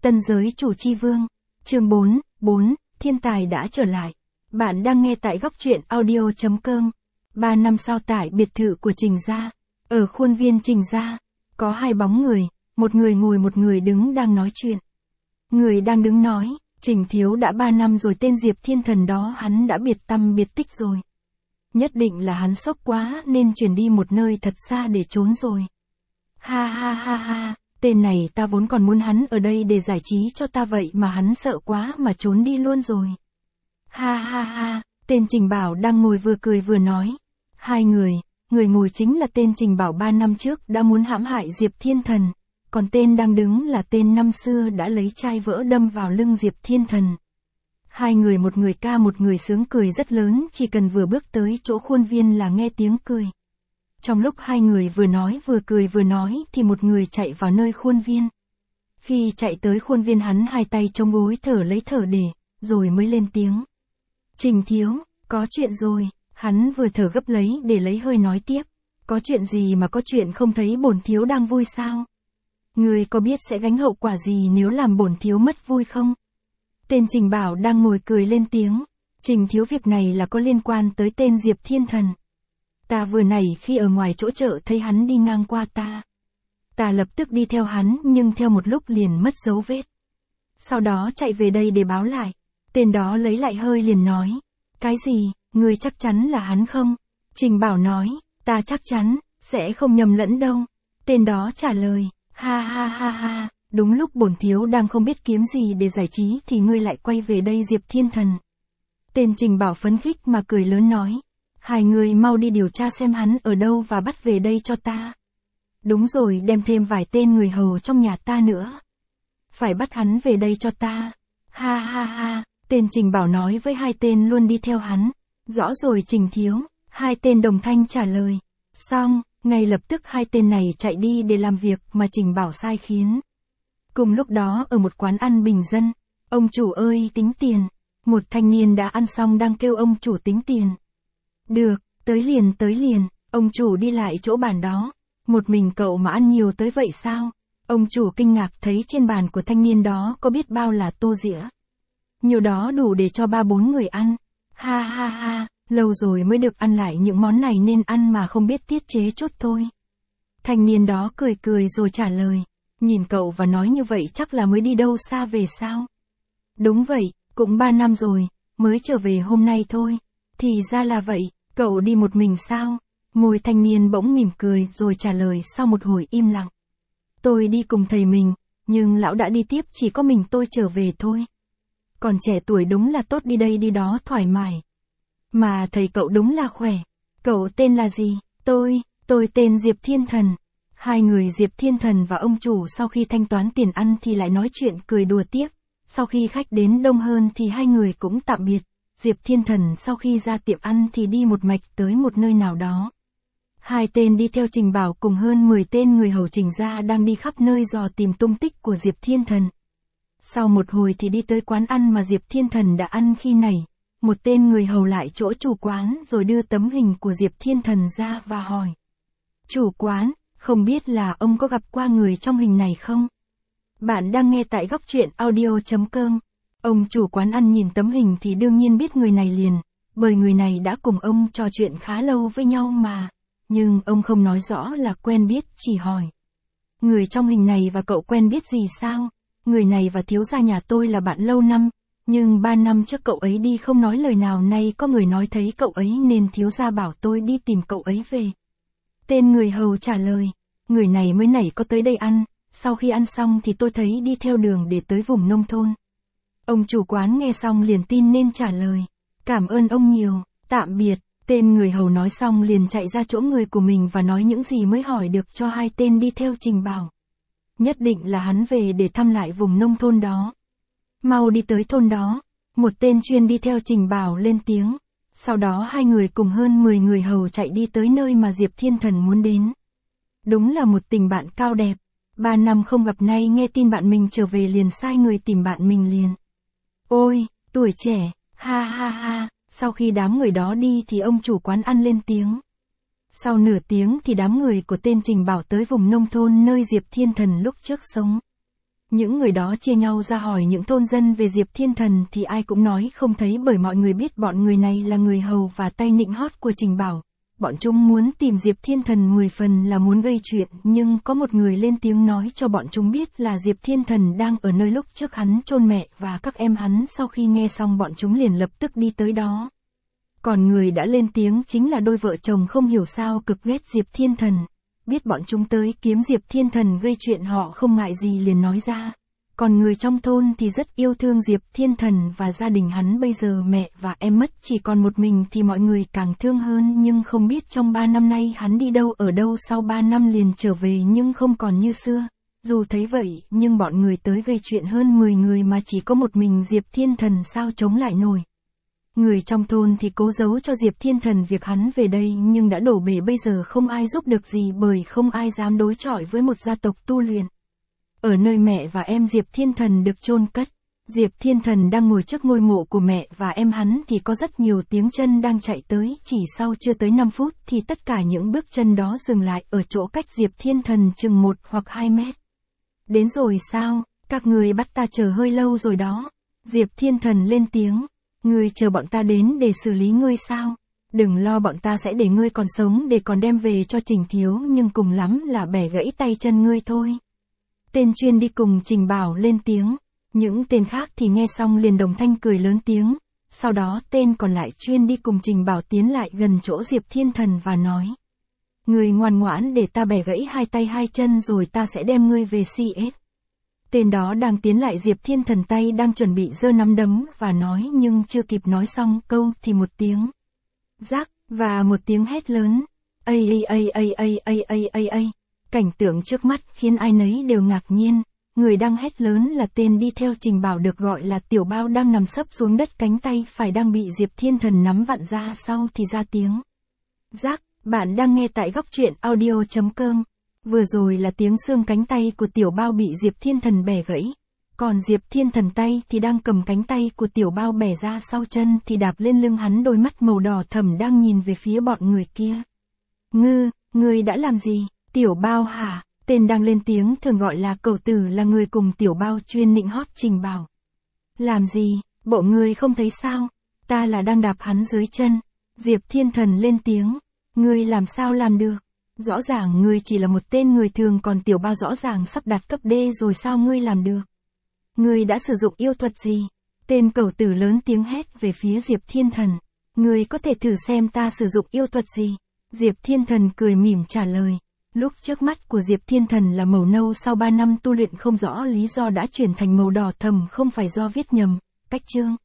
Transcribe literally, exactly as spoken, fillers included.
Tân giới chủ chi vương. Chương bốn, bốn, thiên tài đã trở lại. Bạn đang nghe tại góc truyện audio chấm com. Ba năm sau tại biệt thự của Trình gia. Ở khuôn viên Trình gia, có hai bóng người, một người ngồi một người đứng đang nói chuyện. Người đang đứng nói, Trình Thiếu đã ba năm rồi, tên Diệp Thiên Thần đó hắn đã biệt tăm biệt tích rồi. Nhất định là hắn sốc quá nên chuyển đi một nơi thật xa để trốn rồi. Ha ha ha ha, tên này ta vốn còn muốn hắn ở đây để giải trí cho ta, vậy mà hắn sợ quá mà trốn đi luôn rồi. Ha ha ha, tên Trình Bảo đang ngồi vừa cười vừa nói. Hai người, người ngồi chính là tên Trình Bảo ba năm trước đã muốn hãm hại Diệp Thiên Thần, còn tên đang đứng là tên năm xưa đã lấy chai vỡ đâm vào lưng Diệp Thiên Thần. Hai người, một người ca một người sướng cười rất lớn, chỉ cần vừa bước tới chỗ khuôn viên là nghe tiếng cười. Trong lúc hai người vừa nói vừa cười vừa nói thì một người chạy vào nơi khuôn viên. Khi chạy tới khuôn viên hắn hai tay chống gối thở lấy thở để, rồi mới lên tiếng. Trình Thiếu, có chuyện rồi. Hắn vừa thở gấp lấy để lấy hơi nói tiếp. Có chuyện gì mà có chuyện, không thấy bổn thiếu đang vui sao? Người có biết sẽ gánh hậu quả gì nếu làm bổn thiếu mất vui không? Tên Trình Bảo đang ngồi cười lên tiếng. Trình Thiếu, việc này là có liên quan tới tên Diệp Thiên Thần. Ta vừa nãy khi ở ngoài chỗ chợ thấy hắn đi ngang qua ta. Ta lập tức đi theo hắn nhưng theo một lúc liền mất dấu vết. Sau đó chạy về đây để báo lại. Tên đó lấy lại hơi liền nói. Cái gì, ngươi chắc chắn là hắn không? Trình Bảo nói, ta chắc chắn, sẽ không nhầm lẫn đâu. Tên đó trả lời, ha ha ha ha, đúng lúc bổn thiếu đang không biết kiếm gì để giải trí thì ngươi lại quay về đây Diệp Thiên Thần. Tên Trình Bảo phấn khích mà cười lớn nói. Hai người mau đi điều tra xem hắn ở đâu và bắt về đây cho ta. Đúng rồi, đem thêm vài tên người hầu trong nhà ta nữa. Phải bắt hắn về đây cho ta. Ha ha ha, tên Trình Bảo nói với hai tên luôn đi theo hắn. Rõ rồi Trình Thiếu, hai tên đồng thanh trả lời. Xong, ngay lập tức hai tên này chạy đi để làm việc mà Trình Bảo sai khiến. Cùng lúc đó ở một quán ăn bình dân, ông chủ ơi tính tiền. Một thanh niên đã ăn xong đang kêu ông chủ tính tiền. Được, tới liền tới liền, ông chủ đi lại chỗ bàn đó. Một mình cậu mà ăn nhiều tới vậy sao? Ông chủ kinh ngạc thấy trên bàn của thanh niên đó có biết bao là tô dĩa. Nhiều đó đủ để cho ba bốn người ăn. Ha ha ha, lâu rồi mới được ăn lại những món này nên ăn mà không biết tiết chế chút thôi. Thanh niên đó cười cười rồi trả lời. Nhìn cậu và nói như vậy chắc là mới đi đâu xa về sao? Đúng vậy, cũng ba năm rồi, mới trở về hôm nay thôi. Thì ra là vậy, cậu đi một mình sao? Môi thanh niên bỗng mỉm cười rồi trả lời sau một hồi im lặng. Tôi đi cùng thầy mình, nhưng lão đã đi tiếp, chỉ có mình tôi trở về thôi. Còn trẻ tuổi đúng là tốt, đi đây đi đó thoải mái. Mà thầy cậu đúng là khỏe. Cậu tên là gì? Tôi, tôi tên Diệp Thiên Thần. Hai người Diệp Thiên Thần và ông chủ sau khi thanh toán tiền ăn thì lại nói chuyện cười đùa tiếp. Sau khi khách đến đông hơn thì hai người cũng tạm biệt. Diệp Thiên Thần sau khi ra tiệm ăn thì đi một mạch tới một nơi nào đó. Hai tên đi theo Trình Bảo cùng hơn mười tên người hầu Trình gia đang đi khắp nơi dò tìm tung tích của Diệp Thiên Thần. Sau một hồi thì đi tới quán ăn mà Diệp Thiên Thần đã ăn khi nãy. Một tên người hầu lại chỗ chủ quán rồi đưa tấm hình của Diệp Thiên Thần ra và hỏi. Chủ quán, không biết là ông có gặp qua người trong hình này không? Bạn đang nghe tại góc truyện audio chấm com. Ông chủ quán ăn nhìn tấm hình thì đương nhiên biết người này liền, bởi người này đã cùng ông trò chuyện khá lâu với nhau mà. Nhưng ông không nói rõ là quen biết, chỉ hỏi. Người trong hình này và cậu quen biết gì sao? Người này và thiếu gia nhà tôi là bạn lâu năm, nhưng ba năm trước cậu ấy đi không nói lời nào, nay có người nói thấy cậu ấy nên thiếu gia bảo tôi đi tìm cậu ấy về. Tên người hầu trả lời, người này mới nãy có tới đây ăn, sau khi ăn xong thì tôi thấy đi theo đường để tới vùng nông thôn. Ông chủ quán nghe xong liền tin nên trả lời, cảm ơn ông nhiều, tạm biệt. Tên người hầu nói xong liền chạy ra chỗ người của mình và nói những gì mới hỏi được cho hai tên đi theo Trình Bảo. Nhất định là hắn về để thăm lại vùng nông thôn đó. Mau đi tới thôn đó, một tên chuyên đi theo Trình Bảo lên tiếng. Sau đó hai người cùng hơn mười người hầu chạy đi tới nơi mà Diệp Thiên Thần muốn đến. Đúng là một tình bạn cao đẹp. Ba năm không gặp nay nghe tin bạn mình trở về liền sai người tìm bạn mình liền. Ôi, tuổi trẻ, ha ha ha. Sau khi đám người đó đi thì ông chủ quán ăn lên tiếng. Sau nửa tiếng thì đám người của tên Trình Bảo tới vùng nông thôn nơi Diệp Thiên Thần lúc trước sống. Những người đó chia nhau ra hỏi những thôn dân về Diệp Thiên Thần thì ai cũng nói không thấy, bởi mọi người biết bọn người này là người hầu và tay nịnh hót của Trình Bảo. Bọn chúng muốn tìm Diệp Thiên Thần mười phần là muốn gây chuyện, nhưng có một người lên tiếng nói cho bọn chúng biết là Diệp Thiên Thần đang ở nơi lúc trước hắn chôn mẹ và các em hắn. Sau khi nghe xong bọn chúng liền lập tức đi tới đó. Còn người đã lên tiếng chính là đôi vợ chồng không hiểu sao cực ghét Diệp Thiên Thần. Biết bọn chúng tới kiếm Diệp Thiên Thần gây chuyện, họ không ngại gì liền nói ra. Còn người trong thôn thì rất yêu thương Diệp Thiên Thần và gia đình hắn, bây giờ mẹ và em mất chỉ còn một mình thì mọi người càng thương hơn, nhưng không biết trong ba năm nay hắn đi đâu ở đâu, sau ba năm liền trở về nhưng không còn như xưa. Dù thấy vậy, nhưng bọn người tới gây chuyện hơn mười người mà chỉ có một mình Diệp Thiên Thần sao chống lại nổi. Người trong thôn thì cố giấu cho Diệp Thiên Thần việc hắn về đây, nhưng đã đổ bể, bây giờ không ai giúp được gì bởi không ai dám đối chọi với một gia tộc tu luyện. Ở nơi mẹ và em Diệp Thiên Thần được chôn cất, Diệp Thiên Thần đang ngồi trước ngôi mộ của mẹ và em hắn thì có rất nhiều tiếng chân đang chạy tới, chỉ sau chưa tới năm phút thì tất cả những bước chân đó dừng lại ở chỗ cách Diệp Thiên Thần chừng một hoặc hai mét. Đến rồi sao, các người bắt ta chờ hơi lâu rồi đó. Diệp Thiên Thần lên tiếng, ngươi chờ bọn ta đến để xử lý ngươi sao? Đừng lo, bọn ta sẽ để ngươi còn sống để còn đem về cho Trình Thiếu, nhưng cùng lắm là bẻ gãy tay chân ngươi thôi. Tên chuyên đi cùng Trình Bảo lên tiếng, những tên khác thì nghe xong liền đồng thanh cười lớn tiếng. Sau đó tên còn lại chuyên đi cùng Trình Bảo tiến lại gần chỗ Diệp Thiên Thần và nói: ngươi ngoan ngoãn để ta bẻ gãy hai tay hai chân rồi ta sẽ đem ngươi về xê ét. Tên đó đang tiến lại Diệp Thiên Thần tay đang chuẩn bị giơ nắm đấm và nói, nhưng chưa kịp nói xong câu thì một tiếng rắc và một tiếng hét lớn. Ây ây ây ây ây ây ây ây. Cảnh tượng trước mắt khiến ai nấy đều ngạc nhiên. Người đang hét lớn là tên đi theo Trình Bảo được gọi là Tiểu Bao, đang nằm sấp xuống đất, cánh tay phải đang bị Diệp Thiên Thần nắm vặn ra, sau thì ra tiếng rắc. Bạn đang nghe tại góc truyện audio chấm com. Vừa rồi là tiếng xương cánh tay của Tiểu Bao bị Diệp Thiên Thần bẻ gãy. Còn Diệp Thiên Thần tay thì đang cầm cánh tay của Tiểu Bao bẻ ra, sau chân thì đạp lên lưng hắn, đôi mắt màu đỏ thẫm đang nhìn về phía bọn người kia. Ngư, ngươi đã làm gì? Tiểu Bao hả? Tên đang lên tiếng thường gọi là Cẩu Tử là người cùng Tiểu Bao chuyên nịnh hót Trình Bảo. Làm gì? Bộ ngươi không thấy sao? Ta là đang đạp hắn dưới chân. Diệp Thiên Thần lên tiếng. Ngươi làm sao làm được? Rõ ràng ngươi chỉ là một tên người thường, còn Tiểu Bao rõ ràng sắp đạt cấp D rồi, sao ngươi làm được? Ngươi đã sử dụng yêu thuật gì? Tên Cẩu Tử lớn tiếng hét về phía Diệp Thiên Thần. Ngươi có thể thử xem ta sử dụng yêu thuật gì? Diệp Thiên Thần cười mỉm trả lời. Lúc trước mắt của Diệp Thiên Thần là màu nâu, sau ba năm tu luyện không rõ lý do đã chuyển thành màu đỏ thẫm, không phải do viết nhầm, cách chương.